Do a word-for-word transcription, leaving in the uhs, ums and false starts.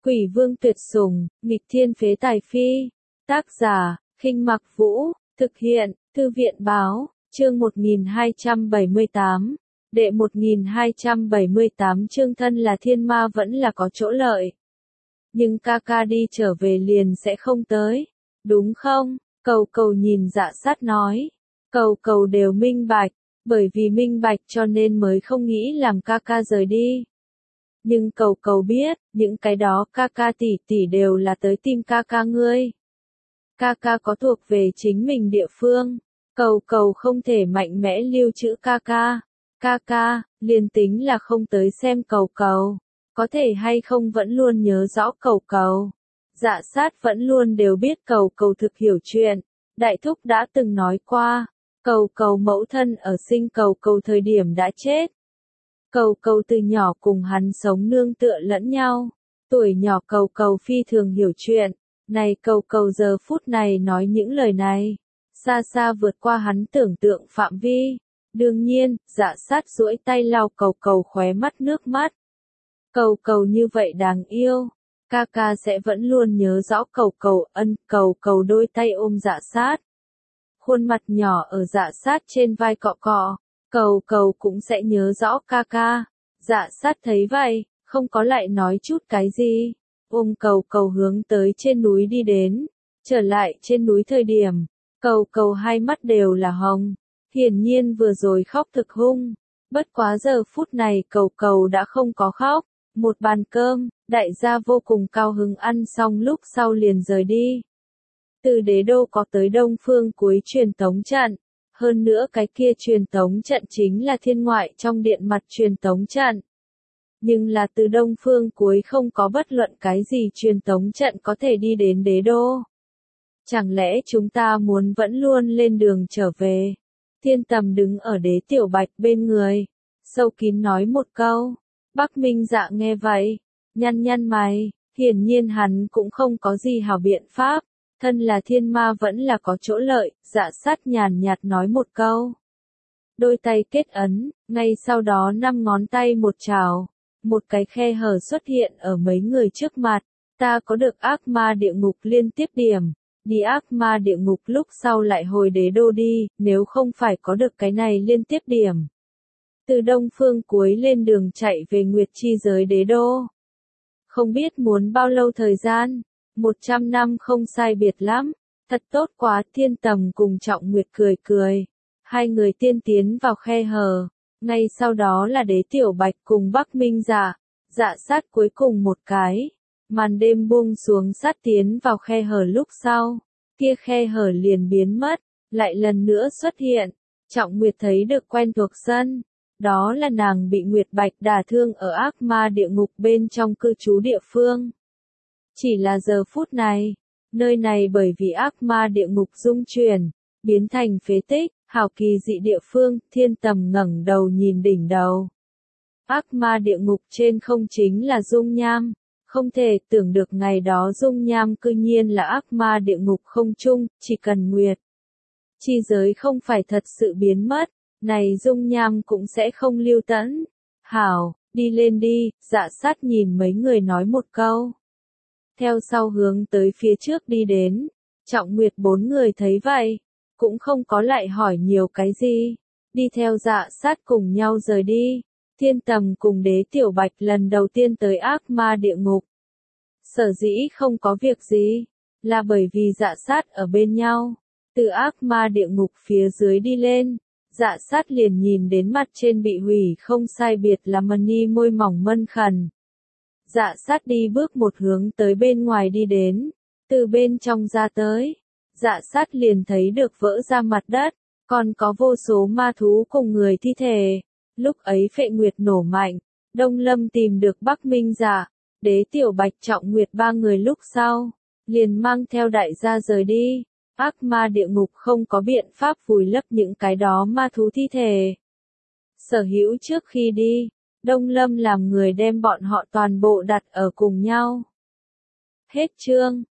Quỷ vương tuyệt sủng, nghịch thiên phế tài phi. Tác giả, Khinh Mặc Vũ, thực hiện, Thư viện Báo, chương một nghìn hai trăm bảy mươi tám. Đệ một nghìn hai trăm bảy mươi tám chương thân là thiên ma vẫn là có chỗ lợi. Nhưng ca ca đi trở về liền sẽ không tới, đúng không? Cầu cầu nhìn Dạ Sát nói. Cầu cầu đều minh bạch, bởi vì minh bạch cho nên mới không nghĩ làm ca ca rời đi. Nhưng cầu cầu biết, những cái đó ca ca tỷ tỷ đều là tới tìm ca ca ngươi. Ca ca có thuộc về chính mình địa phương, cầu cầu không thể mạnh mẽ lưu trữ ca ca. Ca ca, liền tính là không tới xem cầu cầu, có thể hay không vẫn luôn nhớ rõ cầu cầu. Dạ Sát vẫn luôn đều biết cầu cầu thực hiểu chuyện, đại thúc đã từng nói qua, cầu cầu mẫu thân ở sinh cầu cầu thời điểm đã chết. Cầu cầu từ nhỏ cùng hắn sống nương tựa lẫn nhau, tuổi nhỏ cầu cầu phi thường hiểu chuyện, này cầu cầu giờ phút này nói những lời này, xa xa vượt qua hắn tưởng tượng phạm vi. Đương nhiên, Dạ Sát duỗi tay lau cầu cầu khóe mắt nước mắt. Cầu cầu như vậy đáng yêu, ca ca sẽ vẫn luôn nhớ rõ cầu cầu. Ân, cầu cầu đôi tay ôm Dạ Sát, khuôn mặt nhỏ ở Dạ Sát trên vai cọ cọ, cầu cầu cũng sẽ nhớ rõ ca ca. Dạ Sát thấy vậy, không có lại nói chút cái gì, ôm cầu cầu hướng tới trên núi đi đến. Trở lại trên núi thời điểm, cầu cầu hai mắt đều là hồng, hiển nhiên vừa rồi khóc thực hung. Bất quá giờ phút này cầu cầu đã không có khóc. Một bàn cơm, đại gia vô cùng cao hứng ăn xong lúc sau liền rời đi. Từ đế đô có tới đông phương cuối truyền tống trận, hơn nữa cái kia truyền tống trận chính là thiên ngoại trong điện mặt truyền tống trận. Nhưng là từ đông phương cuối không có bất luận cái gì truyền tống trận có thể đi đến đế đô. Chẳng lẽ chúng ta muốn vẫn luôn lên đường trở về? Thiên Tầm đứng ở Đế Tiểu Bạch bên người, sâu kín nói một câu. Bắc Minh Dạ nghe vậy, nhăn nhăn mày, hiển nhiên hắn cũng không có gì hảo biện pháp, thân là thiên ma vẫn là có chỗ lợi. Dạ Sát nhàn nhạt nói một câu. Đôi tay kết ấn, ngay sau đó năm ngón tay một trào, một cái khe hở xuất hiện ở mấy người trước mặt. Ta có được ác ma địa ngục liên tiếp điểm, đi ác ma địa ngục lúc sau lại hồi đế đô đi, nếu không phải có được cái này liên tiếp điểm. Từ đông phương cuối lên đường chạy về Nguyệt Chi giới đế đô. Không biết muốn bao lâu thời gian, một trăm năm không sai biệt lắm, thật tốt quá. Thiên Tầm cùng Trọng Nguyệt cười cười, hai người tiên tiến vào khe hở, ngay sau đó là Đế Tiểu Bạch cùng Bắc Minh Dạ, Dạ Sát cuối cùng một cái. Màn đêm buông xuống, sát tiến vào khe hở lúc sau, kia khe hở liền biến mất, lại lần nữa xuất hiện. Trọng Nguyệt thấy được quen thuộc sân, đó là nàng bị Nguyệt Bạch đả thương ở ác ma địa ngục bên trong cư trú địa phương. Chỉ là giờ phút này, nơi này bởi vì ác ma địa ngục dung chuyển, biến thành phế tích, hào kỳ dị địa phương. Thiên Tầm ngẩng đầu nhìn đỉnh đầu. Ác ma địa ngục trên không chính là dung nham. Không thể tưởng được ngày đó dung nham cư nhiên là ác ma địa ngục không chung, chỉ cần Nguyệt Chi giới không phải thật sự biến mất, này dung nham cũng sẽ không lưu tẫn. Hảo, đi lên đi. Dạ Sát nhìn mấy người nói một câu, theo sau hướng tới phía trước đi đến. Trọng Nguyệt bốn người thấy vậy, cũng không có lại hỏi nhiều cái gì, đi theo Dạ Sát cùng nhau rời đi. Thiên Tầm cùng Đế Tiểu Bạch lần đầu tiên tới ác ma địa ngục. Sở dĩ không có việc gì, là bởi vì Dạ Sát ở bên nhau. Từ ác ma địa ngục phía dưới đi lên, Dạ Sát liền nhìn đến mặt trên bị hủy không sai biệt là mani môi mỏng mân khẩn. Dạ Sát đi bước một hướng tới bên ngoài đi đến, từ bên trong ra tới. Dạ Sát liền thấy được vỡ ra mặt đất, còn có vô số ma thú cùng người thi thể. Lúc ấy Phệ Nguyệt nổ mạnh, Đông Lâm tìm được Bắc Minh Dạ, Đế Tiểu Bạch, Trọng Nguyệt ba người lúc sau, liền mang theo đại gia rời đi. Ác ma địa ngục không có biện pháp vùi lấp những cái đó ma thú thi thể. Sở hữu trước khi đi, Đông Lâm làm người đem bọn họ toàn bộ đặt ở cùng nhau. Hết chương.